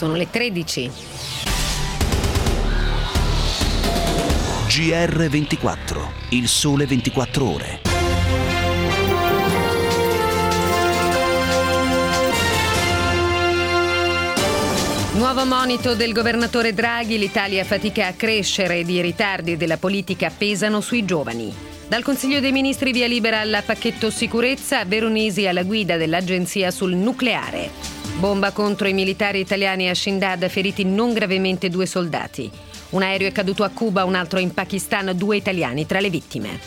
sono le 13. GR24, il sole 24 ore. Nuovo monito del governatore Draghi, l'Italia fatica a crescere ed i ritardi della politica pesano sui giovani. Dal Consiglio dei Ministri via libera al pacchetto sicurezza, Veronesi alla guida dell'agenzia sul nucleare. Bomba contro i militari italiani a Shindad, feriti non gravemente 2 soldati. Un aereo è caduto a Cuba, un altro in Pakistan, 2 italiani tra le vittime.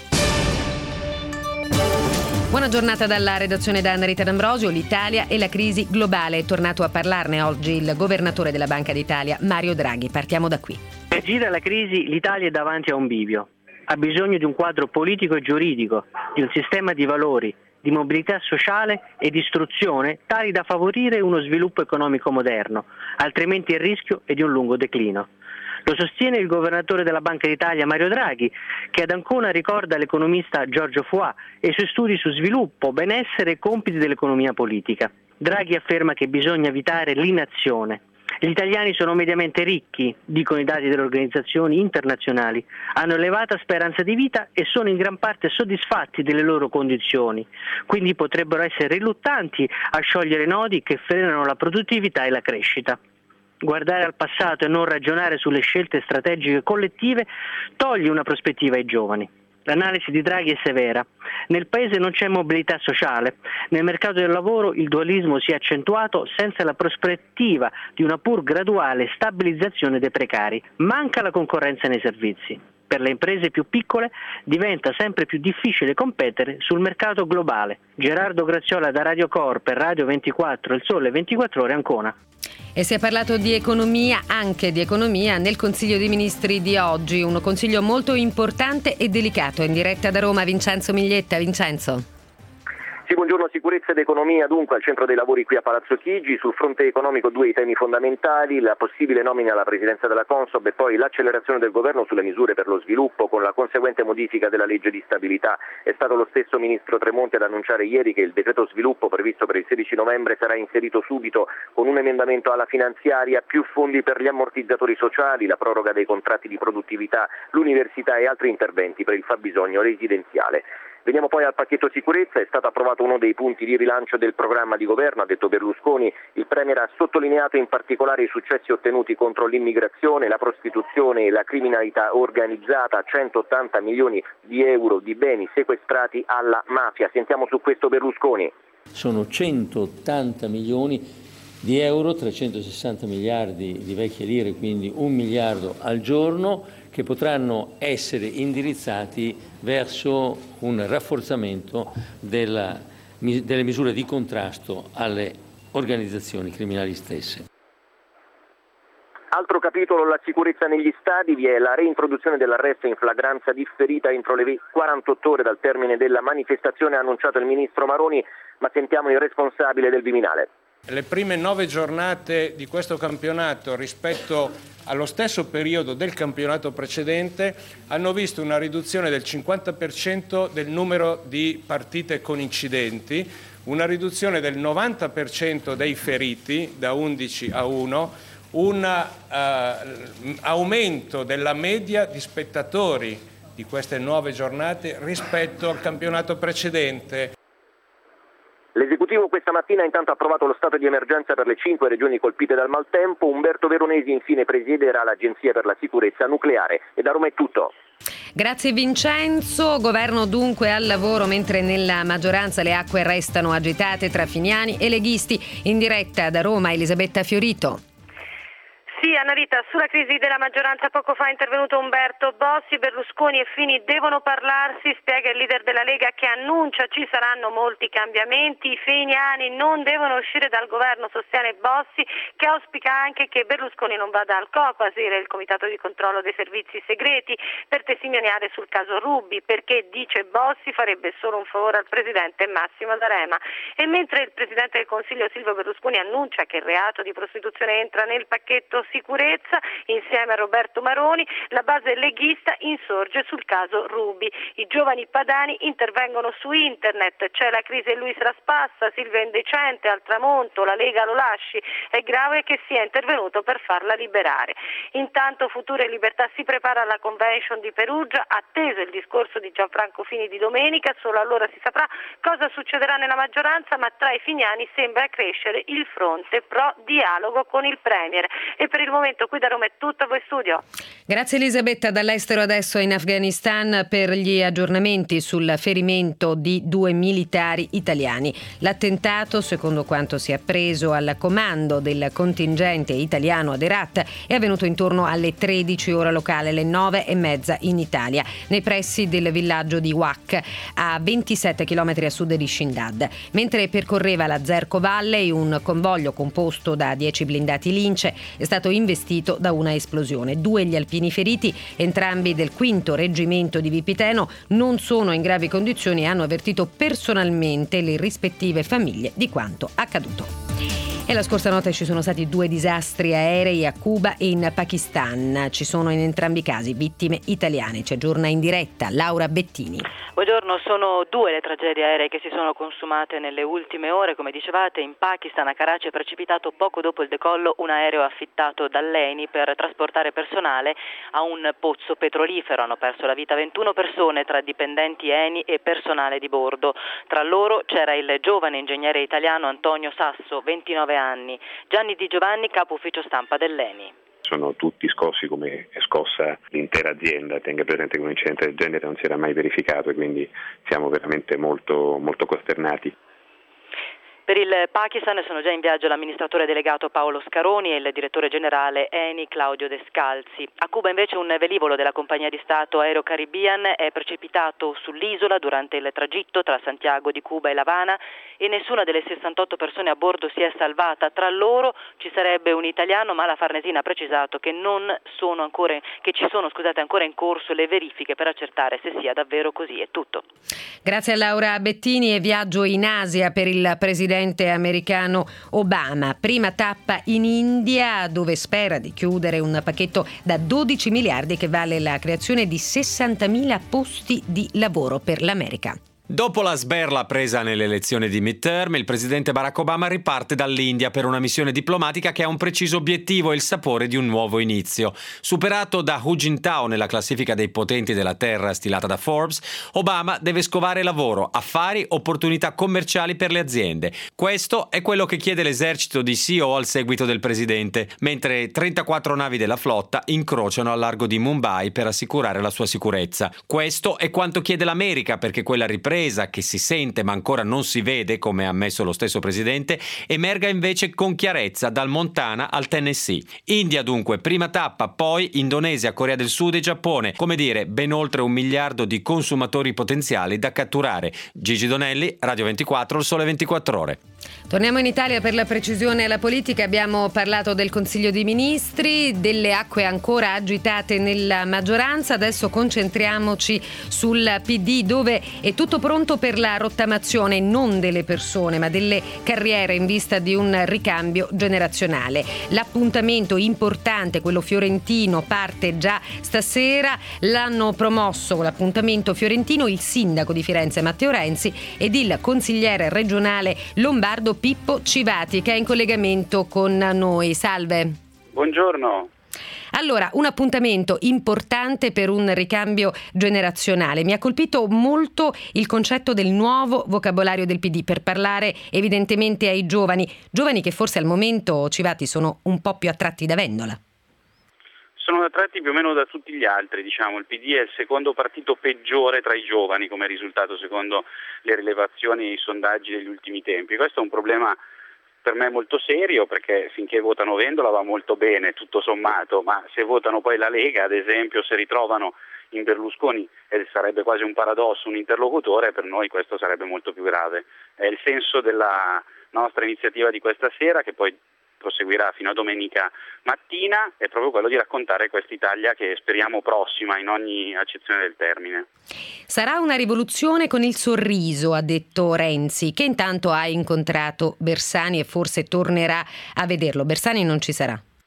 Buona giornata dalla redazione da Rita D'Ambrosio. L'Italia e la crisi globale. È tornato a parlarne oggi il governatore della Banca d'Italia, Mario Draghi. Partiamo da qui. Per reagire alla crisi l'Italia è davanti a un bivio. Ha bisogno di un quadro politico e giuridico, di un sistema di valori, di mobilità sociale e di istruzione tali da favorire uno sviluppo economico moderno, altrimenti il rischio è di un lungo declino. Lo sostiene il governatore della Banca d'Italia Mario Draghi, che ad Ancona ricorda l'economista Giorgio Foà e i suoi studi su sviluppo, benessere e compiti dell'economia politica. Draghi afferma che bisogna evitare l'inazione. Gli italiani sono mediamente ricchi, dicono i dati delle organizzazioni internazionali, hanno elevata speranza di vita e sono in gran parte soddisfatti delle loro condizioni, quindi potrebbero essere riluttanti a sciogliere nodi che frenano la produttività e la crescita. Guardare al passato e non ragionare sulle scelte strategiche collettive toglie una prospettiva ai giovani. L'analisi di Draghi è severa. Nel Paese non c'è mobilità sociale. Nel mercato del lavoro il dualismo si è accentuato senza la prospettiva di una pur graduale stabilizzazione dei precari. Manca la concorrenza nei servizi. Per le imprese più piccole diventa sempre più difficile competere sul mercato globale. Gerardo Graziola da Radio Corp, Radio 24, Il Sole 24 Ore, Ancona. E si è parlato di economia, anche di economia, nel Consiglio dei Ministri di oggi. Un consiglio molto importante e delicato. In diretta da Roma, Vincenzo Miglietta. Vincenzo. Sì, buongiorno. Sicurezza ed economia dunque al centro dei lavori qui a Palazzo Chigi. Sul fronte economico 2 i temi fondamentali: la possibile nomina alla presidenza della Consob e poi l'accelerazione del governo sulle misure per lo sviluppo con la conseguente modifica della legge di stabilità. È stato lo stesso ministro Tremonti ad annunciare ieri che il decreto sviluppo previsto per il 16 novembre sarà inserito subito con un emendamento alla finanziaria: più fondi per gli ammortizzatori sociali, la proroga dei contratti di produttività, l'università e altri interventi per il fabbisogno residenziale. Veniamo poi al pacchetto sicurezza. È stato approvato uno dei punti di rilancio del programma di governo, ha detto Berlusconi. Il Premier ha sottolineato in particolare i successi ottenuti contro l'immigrazione, la prostituzione e la criminalità organizzata, 180 milioni di euro di beni sequestrati alla mafia. Sentiamo su questo Berlusconi. Sono 180 milioni di euro, 360 miliardi di vecchie lire, quindi 1 miliardo al giorno, che potranno essere indirizzati verso un rafforzamento delle misure di contrasto alle organizzazioni criminali stesse. Altro capitolo, la sicurezza negli stadi. Vi è la reintroduzione dell'arresto in flagranza differita entro le 48 ore dal termine della manifestazione, ha annunciato il ministro Maroni, ma sentiamo il responsabile del Viminale. Le prime 9 giornate di questo campionato rispetto allo stesso periodo del campionato precedente hanno visto una riduzione del 50% del numero di partite con incidenti, una riduzione del 90% dei feriti da 11 a 1, un aumento della media di spettatori di queste 9 giornate rispetto al campionato precedente. L'esecutivo questa mattina intanto ha approvato lo stato di emergenza per le 5 regioni colpite dal maltempo. Umberto Veronesi infine presiederà l'Agenzia per la sicurezza nucleare. E da Roma è tutto. Grazie Vincenzo. Governo dunque al lavoro, mentre nella maggioranza le acque restano agitate tra finiani e leghisti. In diretta da Roma Elisabetta Fiorito. Sì, Annarita, sulla crisi della maggioranza poco fa è intervenuto Umberto Bossi. Berlusconi e Fini devono parlarsi, spiega il leader della Lega, che annuncia ci saranno molti cambiamenti. I finiani non devono uscire dal governo, sostiene Bossi, che auspica anche che Berlusconi non vada al Copasir, il comitato di controllo dei servizi segreti, per testimoniare sul caso Ruby, perché, dice Bossi, farebbe solo un favore al presidente Massimo D'Alema. E mentre il presidente del Consiglio Silvio Berlusconi annuncia che il reato di prostituzione entra nel pacchetto Sicurezza, insieme a Roberto Maroni, la base leghista insorge sul caso Ruby. I giovani padani intervengono su internet, c'è la crisi Luis Raspassa, Silvia Indecente, al tramonto, la Lega lo lasci, è grave che sia intervenuto per farla liberare. Intanto Futuro e Libertà si prepara alla convention di Perugia, atteso il discorso di Gianfranco Fini di domenica, solo allora si saprà cosa succederà nella maggioranza, ma tra i finiani sembra crescere il fronte pro dialogo con il Premier. E per il momento qui da Roma è tutto, a voi studio. Grazie Elisabetta, dall'estero adesso in Afghanistan per gli aggiornamenti sul ferimento di 2 militari italiani. L'attentato, secondo quanto si è appreso al comando del contingente italiano ad Herat, è avvenuto intorno alle 13 ora locale, le 9:30 in Italia, nei pressi del villaggio di Wak, a 27 km a sud di Shindad. Mentre percorreva la Zerko Valley, un convoglio composto da 10 blindati Lince è stato investito da una esplosione. 2 gli alpini feriti, entrambi del 5° reggimento di Vipiteno, non sono in gravi condizioni e hanno avvertito personalmente le rispettive famiglie di quanto accaduto. E la scorsa notte ci sono stati 2 disastri aerei a Cuba e in Pakistan. Ci sono in entrambi i casi vittime italiane. Ci aggiorna in diretta Laura Bettini. Buongiorno, sono 2 le tragedie aeree che si sono consumate nelle ultime ore. Come dicevate, in Pakistan a Karachi è precipitato poco dopo il decollo un aereo affittato dall'ENI per trasportare personale a un pozzo petrolifero. Hanno perso la vita 21 persone tra dipendenti ENI e personale di bordo. Tra loro c'era il giovane ingegnere italiano Antonio Sasso, 29 anni, Gianni Di Giovanni, capo ufficio stampa dell'ENI. Sono tutti scossi come è scossa l'intera azienda. Tenga presente che un incidente del genere non si era mai verificato e quindi siamo veramente molto costernati. Per il Pakistan sono già in viaggio l'amministratore delegato Paolo Scaroni e il direttore generale ENI Claudio Descalzi. A Cuba invece un velivolo della compagnia di Stato Aero Caribbean è precipitato sull'isola durante il tragitto tra Santiago di Cuba e L'Avana e nessuna delle 68 persone a bordo si è salvata. Tra loro ci sarebbe un italiano, ma la Farnesina ha precisato che ci sono ancora in corso le verifiche per accertare se sia davvero così. È tutto. Grazie a Laura Bettini. E viaggio in Asia per il presidente americano Obama. Prima tappa in India, dove spera di chiudere un pacchetto da 12 miliardi che vale la creazione di 60.000 posti di lavoro per l'America. Dopo la sberla presa nelle elezioni di midterm, il presidente Barack Obama riparte dall'India per una missione diplomatica che ha un preciso obiettivo e il sapore di un nuovo inizio. Superato da Hu Jintao nella classifica dei potenti della terra stilata da Forbes, Obama deve scovare lavoro, affari, opportunità commerciali per le aziende. Questo è quello che chiede l'esercito di CEO al seguito del presidente, mentre 34 navi della flotta incrociano al largo di Mumbai per assicurare la sua sicurezza. Questo è quanto chiede l'America, perché quella ripresa che si sente ma ancora non si vede, come ha ammesso lo stesso presidente, emerga invece con chiarezza dal Montana al Tennessee. India dunque, prima tappa, poi Indonesia, Corea del Sud e Giappone, come dire ben oltre 1 miliardo di consumatori potenziali da catturare. Gigi Donelli, Radio 24, Il Sole 24 Ore. Torniamo in Italia per la precisione alla politica. Abbiamo parlato del Consiglio dei Ministri, delle acque ancora agitate nella maggioranza. Adesso concentriamoci sul PD, dove è tutto pronto per la rottamazione non delle persone ma delle carriere in vista di un ricambio generazionale. L'appuntamento importante, quello fiorentino, parte già stasera. L'hanno promosso l'appuntamento fiorentino il sindaco di Firenze Matteo Renzi ed il consigliere regionale lombardo Pippo Civati, che è in collegamento con noi. Salve. Buongiorno. Allora, un appuntamento importante per un ricambio generazionale. Mi ha colpito molto il concetto del nuovo vocabolario del PD per parlare evidentemente ai giovani che forse al momento, Civati, sono un po' più attratti da Vendola. Sono attratti più o meno da tutti gli altri, diciamo. Il PD è il secondo partito peggiore tra i giovani come risultato secondo le rilevazioni e i sondaggi degli ultimi tempi. Questo è un problema per me molto serio, perché finché votano Vendola va molto bene, tutto sommato, ma se votano poi la Lega, ad esempio, se ritrovano in Berlusconi, e sarebbe quasi un paradosso, un interlocutore, per noi questo sarebbe molto più grave. È il senso della nostra iniziativa di questa sera, che poi proseguirà fino a domenica mattina, è proprio quello di raccontare quest'Italia che speriamo prossima in ogni accezione del termine. Sarà una rivoluzione con il sorriso, ha detto Renzi, che intanto ha incontrato Bersani e forse tornerà a vederlo. Bersani non ci sarà.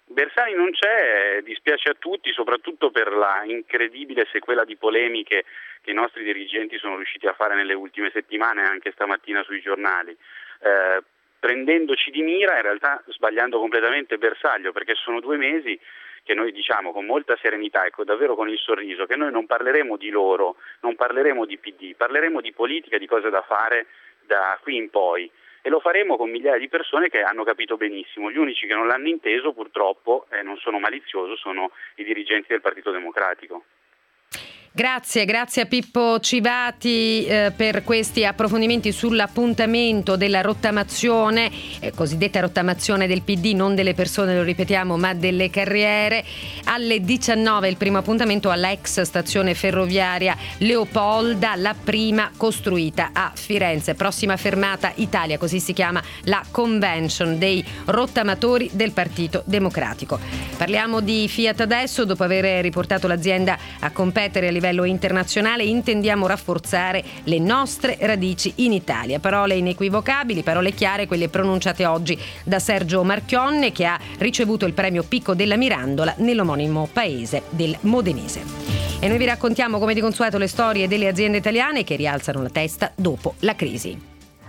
Bersani non c'è, dispiace a tutti, soprattutto per la incredibile sequela di polemiche che i nostri dirigenti sono riusciti a fare nelle ultime settimane, anche stamattina sui giornali, prendendoci di mira, in realtà sbagliando completamente bersaglio, perché sono 2 mesi che noi diciamo con molta serenità, ecco, davvero con il sorriso, che noi non parleremo di loro, non parleremo di PD, parleremo di politica, di cose da fare da qui in poi. E lo faremo con migliaia di persone che hanno capito benissimo. Gli unici che non l'hanno inteso, purtroppo, non sono malizioso, sono i dirigenti del Partito Democratico. Grazie a Pippo Civati per questi approfondimenti sull'appuntamento della rottamazione, cosiddetta rottamazione del PD, non delle persone, lo ripetiamo, ma delle carriere. Alle 19 il primo appuntamento alla ex stazione ferroviaria Leopolda, la prima costruita a Firenze. Prossima fermata Italia, così si chiama la convention dei rottamatori del Partito Democratico. Parliamo di Fiat adesso. Dopo aver riportato l'azienda a competere a livello internazionale, intendiamo rafforzare le nostre radici in Italia. Parole inequivocabili, parole chiare, quelle pronunciate oggi da Sergio Marchionne, che ha ricevuto il premio Picco della Mirandola nell'omonimo paese del Modenese. E noi vi raccontiamo come di consueto le storie delle aziende italiane che rialzano la testa dopo la crisi.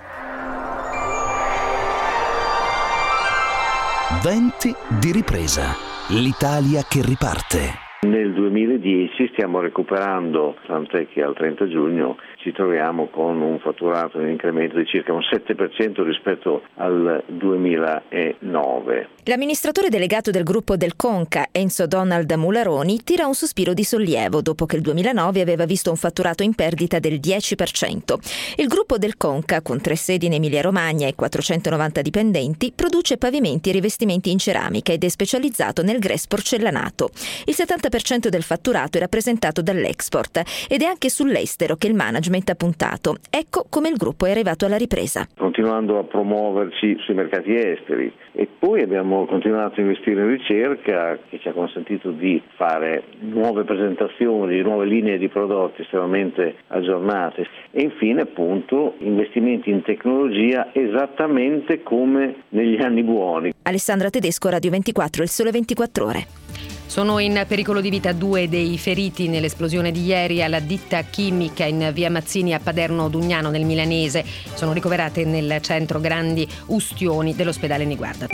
Venti di ripresa. L'Italia che riparte. Nel 2010 stiamo recuperando, tant'è che al 30 giugno ci troviamo con un fatturato in incremento di circa un 7% rispetto al 2009. L'amministratore delegato del gruppo del Conca, Enzo Donald Mularoni, tira un sospiro di sollievo dopo che il 2009 aveva visto un fatturato in perdita del 10%. Il gruppo del Conca, con 3 sedi in Emilia-Romagna e 490 dipendenti, produce pavimenti e rivestimenti in ceramica ed è specializzato nel grès porcellanato. Il 70% del fatturato è rappresentato dall'export ed è anche sull'estero che il management ha puntato. Ecco come il gruppo è arrivato alla ripresa. Continuando a promuoverci sui mercati esteri, e poi abbiamo continuato a investire in ricerca, che ci ha consentito di fare nuove presentazioni, nuove linee di prodotti estremamente aggiornate, e infine appunto investimenti in tecnologia esattamente come negli anni buoni. Alessandra Tedesco, Radio 24, Il Sole 24 Ore. Sono in pericolo di vita 2 dei feriti nell'esplosione di ieri alla ditta chimica in via Mazzini a Paderno Dugnano nel Milanese. Sono ricoverate nel centro Grandi Ustioni dell'ospedale Niguarda.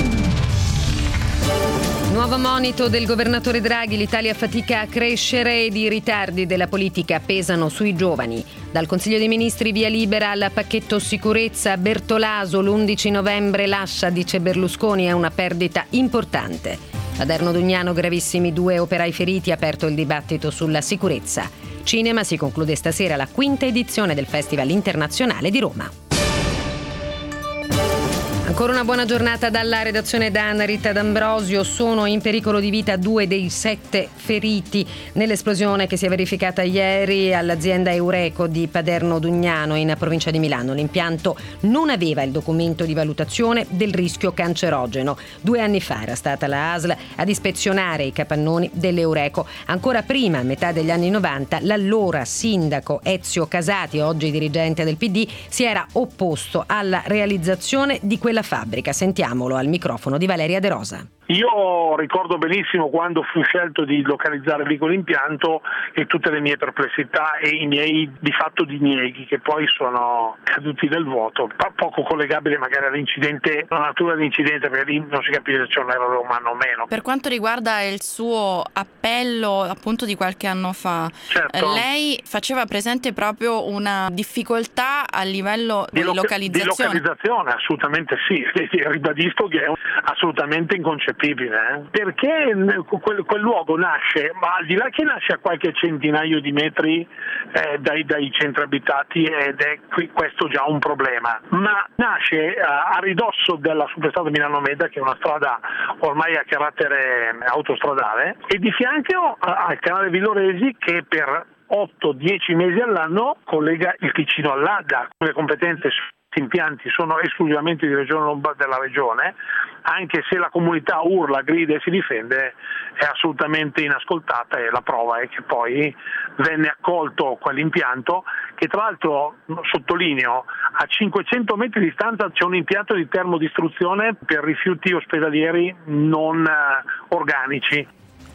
Nuovo monito del governatore Draghi: l'Italia fatica a crescere ed i ritardi della politica pesano sui giovani. Dal Consiglio dei Ministri via libera al pacchetto sicurezza. Bertolaso l'11 novembre lascia, dice Berlusconi, è una perdita importante. Paderno Dugnano, gravissimi 2 operai feriti, aperto il dibattito sulla sicurezza. Cinema, si conclude stasera la 5ª edizione del Festival Internazionale di Roma. Ancora una buona giornata dalla redazione da Anna Rita D'Ambrosio. Sono in pericolo di vita 2 dei 7 feriti nell'esplosione che si è verificata ieri all'azienda Eureco di Paderno Dugnano in provincia di Milano. L'impianto non aveva il documento di valutazione del rischio cancerogeno. 2 anni fa era stata la ASL ad ispezionare i capannoni dell'Eureco. Ancora prima, a metà degli anni 90, l'allora sindaco Ezio Casati, oggi dirigente del PD, si era opposto alla realizzazione di quella fabbrica. Sentiamolo al microfono di Valeria De Rosa. Io ricordo benissimo quando fu scelto di localizzare lì quell'impianto e tutte le mie perplessità e i miei di fatto dinieghi che poi sono caduti nel vuoto, poco collegabile magari all'incidente, la natura dell'incidente, perché lì non si capisce se c'è un errore umano o meno. Per quanto riguarda il suo appello appunto di qualche anno fa, certo, lei faceva presente proprio una difficoltà a livello di localizzazione. Di localizzazione, assolutamente sì, ribadisco che è assolutamente inconcepibile. Perché quel luogo nasce, ma al di là che nasce a qualche centinaio di metri dai centri abitati, ed è questo già un problema, ma nasce a ridosso della superstrada Milano-Meda, che è una strada ormai a carattere autostradale, e di fianco al canale Villoresi, che per 8-10 mesi all'anno collega il Ticino all'Adda, con le competenze questi impianti sono esclusivamente della regione, anche se la comunità urla, grida e si difende, è assolutamente inascoltata, e la prova è che poi venne accolto quell'impianto, che tra l'altro, sottolineo, a 500 metri di distanza c'è un impianto di termodistruzione per rifiuti ospedalieri non organici.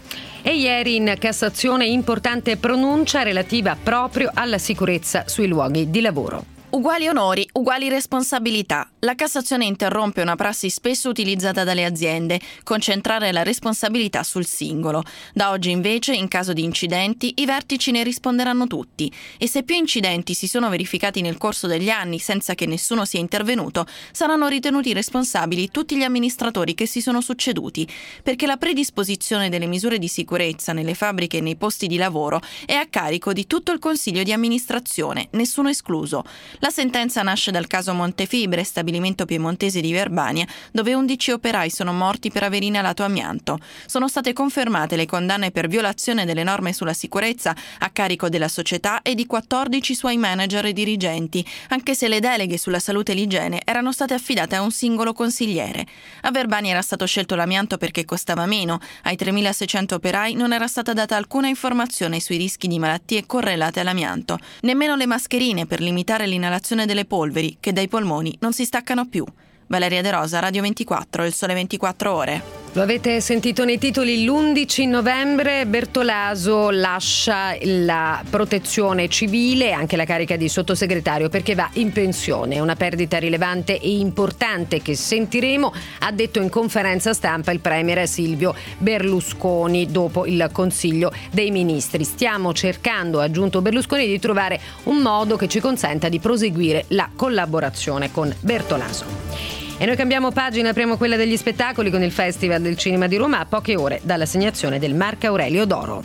E ieri in Cassazione importante pronuncia relativa proprio alla sicurezza sui luoghi di lavoro. Uguali onori, uguali responsabilità. La Cassazione interrompe una prassi spesso utilizzata dalle aziende, concentrare la responsabilità sul singolo. Da oggi invece, in caso di incidenti, i vertici ne risponderanno tutti. E se più incidenti si sono verificati nel corso degli anni senza che nessuno sia intervenuto, saranno ritenuti responsabili tutti gli amministratori che si sono succeduti, perché la predisposizione delle misure di sicurezza nelle fabbriche e nei posti di lavoro è a carico di tutto il Consiglio di amministrazione, nessuno escluso. La sentenza nasce dal caso Montefibre, stabilimento piemontese di Verbania, dove 11 operai sono morti per aver inalato amianto. Sono state confermate le condanne per violazione delle norme sulla sicurezza a carico della società e di 14 suoi manager e dirigenti, anche se le deleghe sulla salute e l'igiene erano state affidate a un singolo consigliere. A Verbania era stato scelto l'amianto perché costava meno, ai 3.600 operai non era stata data alcuna informazione sui rischi di malattie correlate all'amianto, nemmeno le mascherine per limitare l'inalazione delle polveri che dai polmoni non si staccano più. Valeria De Rosa, Radio 24, Il Sole 24 Ore. Lo avete sentito nei titoli, l'11 novembre Bertolaso lascia la protezione civile e anche la carica di sottosegretario perché va in pensione. È una perdita rilevante e importante che sentiremo, ha detto in conferenza stampa il premier Silvio Berlusconi dopo il Consiglio dei Ministri. Stiamo cercando, ha aggiunto Berlusconi, di trovare un modo che ci consenta di proseguire la collaborazione con Bertolaso. E noi cambiamo pagina, apriamo quella degli spettacoli con il Festival del Cinema di Roma a poche ore dall'assegnazione del Marco Aurelio d'Oro.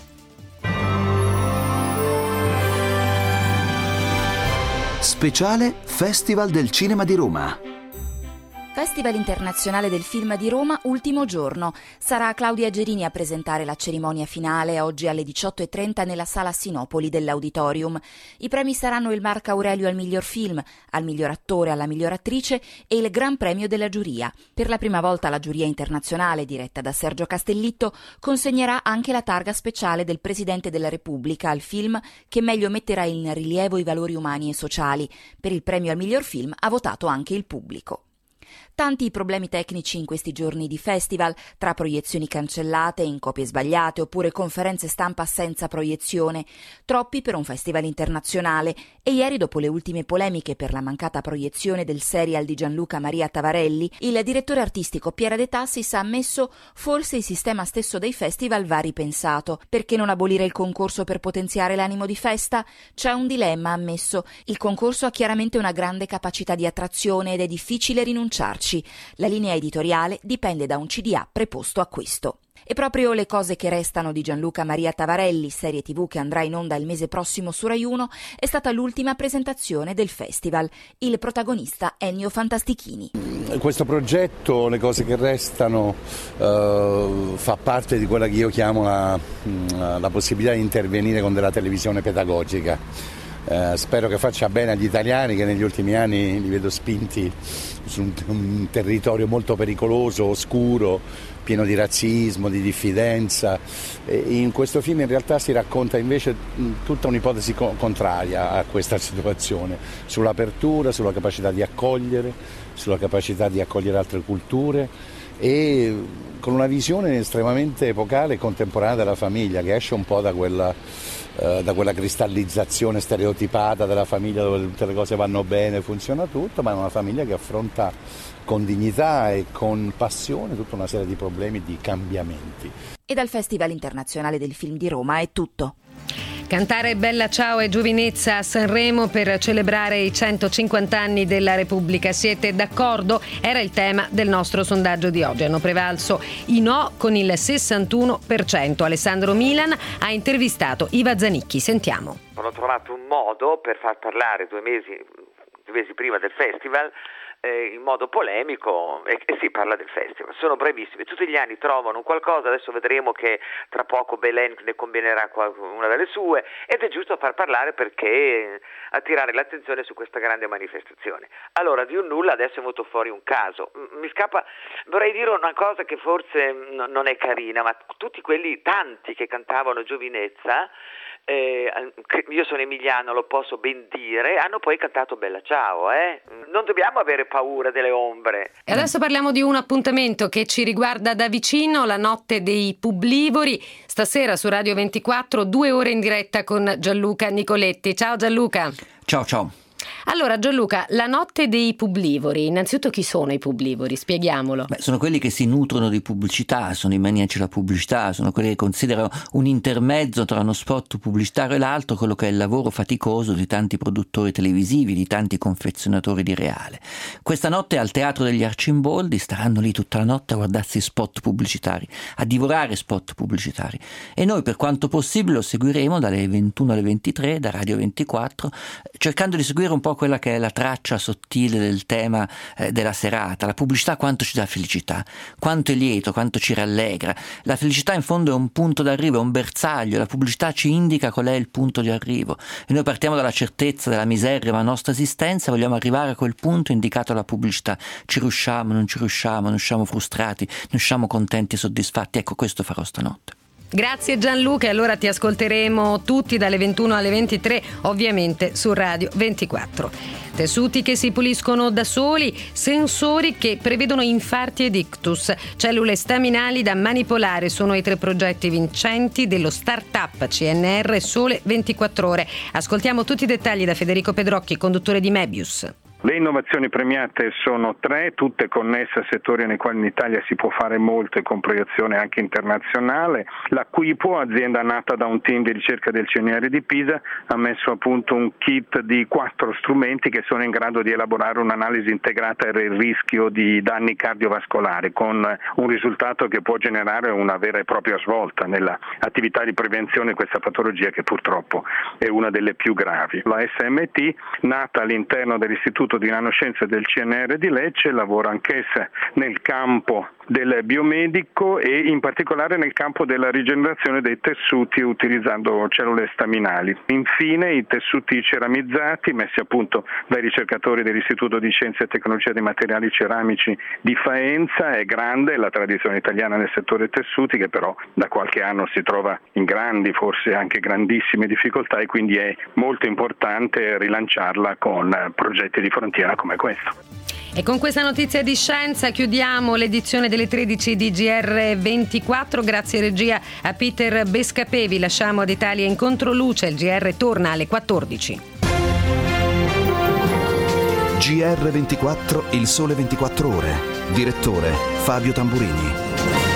Speciale Festival del Cinema di Roma. Festival Internazionale del Film di Roma, ultimo giorno. Sarà Claudia Gerini a presentare la cerimonia finale oggi alle 18:30 nella sala Sinopoli dell'Auditorium. I premi saranno il Marco Aurelio al miglior film, al miglior attore, alla miglior attrice e il Gran Premio della giuria. Per la prima volta la giuria internazionale, diretta da Sergio Castellitto, consegnerà anche la targa speciale del Presidente della Repubblica al film che meglio metterà in rilievo i valori umani e sociali. Per il premio al miglior film ha votato anche il pubblico. Tanti i problemi tecnici in questi giorni di festival, tra proiezioni cancellate, in copie sbagliate oppure conferenze stampa senza proiezione. Troppi per un festival internazionale. E ieri, dopo le ultime polemiche per la mancata proiezione del serial di Gianluca Maria Tavarelli, il direttore artistico Piera De Tassis ha ammesso forse il sistema stesso dei festival va ripensato. Perché non abolire il concorso per potenziare l'animo di festa? C'è un dilemma, ha ammesso. Il concorso ha chiaramente una grande capacità di attrazione ed è difficile rinunciarci. La linea editoriale dipende da un CDA preposto a questo. E proprio Le cose che restano di Gianluca Maria Tavarelli, serie TV che andrà in onda il mese prossimo su Rai 1, è stata l'ultima presentazione del festival. Il protagonista Ennio Fantastichini. Questo progetto, Le cose che restano, fa parte di quella che io chiamo la possibilità di intervenire con della televisione pedagogica. Spero che faccia bene agli italiani che negli ultimi anni li vedo spinti su un territorio molto pericoloso, oscuro, pieno di razzismo, di diffidenza. In questo film in realtà si racconta invece tutta un'ipotesi contraria a questa situazione, sull'apertura, sulla capacità di accogliere, altre culture e con una visione estremamente epocale e contemporanea della famiglia, che esce un po' da quella cristallizzazione stereotipata della famiglia dove tutte le cose vanno bene, funziona tutto, ma è una famiglia che affronta con dignità e con passione tutta una serie di problemi, di cambiamenti. E dal Festival Internazionale del Film di Roma è tutto. Cantare Bella ciao e giovinezza a Sanremo per celebrare i 150 anni della Repubblica. Siete d'accordo? Era il tema del nostro sondaggio di oggi. Hanno prevalso i no con il 61%. Alessandro Milan ha intervistato Iva Zanicchi. Sentiamo. Ho trovato un modo per far parlare due mesi prima del festival in modo polemico e si parla del festival. Sono brevissimi, tutti gli anni trovano un qualcosa, adesso vedremo che tra poco Belen ne combinerà una delle sue, ed è giusto far parlare perché attirare l'attenzione su questa grande manifestazione. Allora, di un nulla adesso è venuto fuori un caso, vorrei dire una cosa che forse non è carina, ma tutti quelli tanti che cantavano Giovinezza, io sono emiliano, lo posso ben dire, hanno poi cantato Bella Ciao, non dobbiamo avere paura delle ombre. E adesso parliamo di un appuntamento che ci riguarda da vicino, la notte dei Publivori, stasera su Radio 24, 2 ore in diretta con Gianluca Nicoletti. Ciao Gianluca. Ciao. Allora Gianluca, la notte dei Publivori, innanzitutto chi sono i Publivori? Spieghiamolo. Sono quelli che si nutrono di pubblicità, sono i maniaci della pubblicità, sono quelli che considerano un intermezzo tra uno spot pubblicitario e l'altro quello che è il lavoro faticoso di tanti produttori televisivi, di tanti confezionatori di reale. Questa notte al Teatro degli Arcimboldi staranno lì tutta la notte a guardarsi spot pubblicitari, a divorare spot pubblicitari, e noi per quanto possibile lo seguiremo dalle 21 alle 23 da Radio 24, cercando di seguire un po' quella che è la traccia sottile del tema della serata. La pubblicità quanto ci dà felicità, quanto è lieto, quanto ci rallegra. La felicità in fondo è un punto d'arrivo, è un bersaglio, la pubblicità ci indica qual è il punto di arrivo e noi partiamo dalla certezza della miseria della nostra esistenza, vogliamo arrivare a quel punto indicato dalla pubblicità. Ci riusciamo, non ci riusciamo, non usciamo frustrati, non usciamo contenti e soddisfatti. Ecco, questo farò stanotte. Grazie Gianluca, e allora ti ascolteremo tutti dalle 21 alle 23, ovviamente su Radio 24. Tessuti che si puliscono da soli, sensori che prevedono infarti ed ictus, cellule staminali da manipolare sono i 3 progetti vincenti dello start-up CNR Sole 24 Ore. Ascoltiamo tutti i dettagli da Federico Pedrocchi, conduttore di Mebius. Le innovazioni premiate sono 3, tutte connesse a settori nei quali in Italia si può fare molto e con proiezione anche internazionale. La Quipo, azienda nata da un team di ricerca del CNR di Pisa, ha messo a punto un kit di 4 strumenti che sono in grado di elaborare un'analisi integrata del rischio di danni cardiovascolari, con un risultato che può generare una vera e propria svolta nell'attività di prevenzione di questa patologia che purtroppo è una delle più gravi. La SMT, nata all'interno dell'Istituto di Nanoscienze del CNR di Lecce, lavora anch'essa nel campo del biomedico e in particolare nel campo della rigenerazione dei tessuti utilizzando cellule staminali. Infine i tessuti ceramizzati messi a punto dai ricercatori dell'Istituto di Scienze e Tecnologia dei Materiali Ceramici di Faenza. È grande la tradizione italiana nel settore tessuti, che però da qualche anno si trova in grandi, forse anche grandissime difficoltà, e quindi è molto importante rilanciarla con progetti di frontiera come questo. E con questa notizia di scienza chiudiamo l'edizione delle 13 di GR24. Grazie regia a Peter Bescapevi. Lasciamo ad Italia in controluce. Il GR torna alle 14. GR24, il sole 24 ore. Direttore Fabio Tamburini.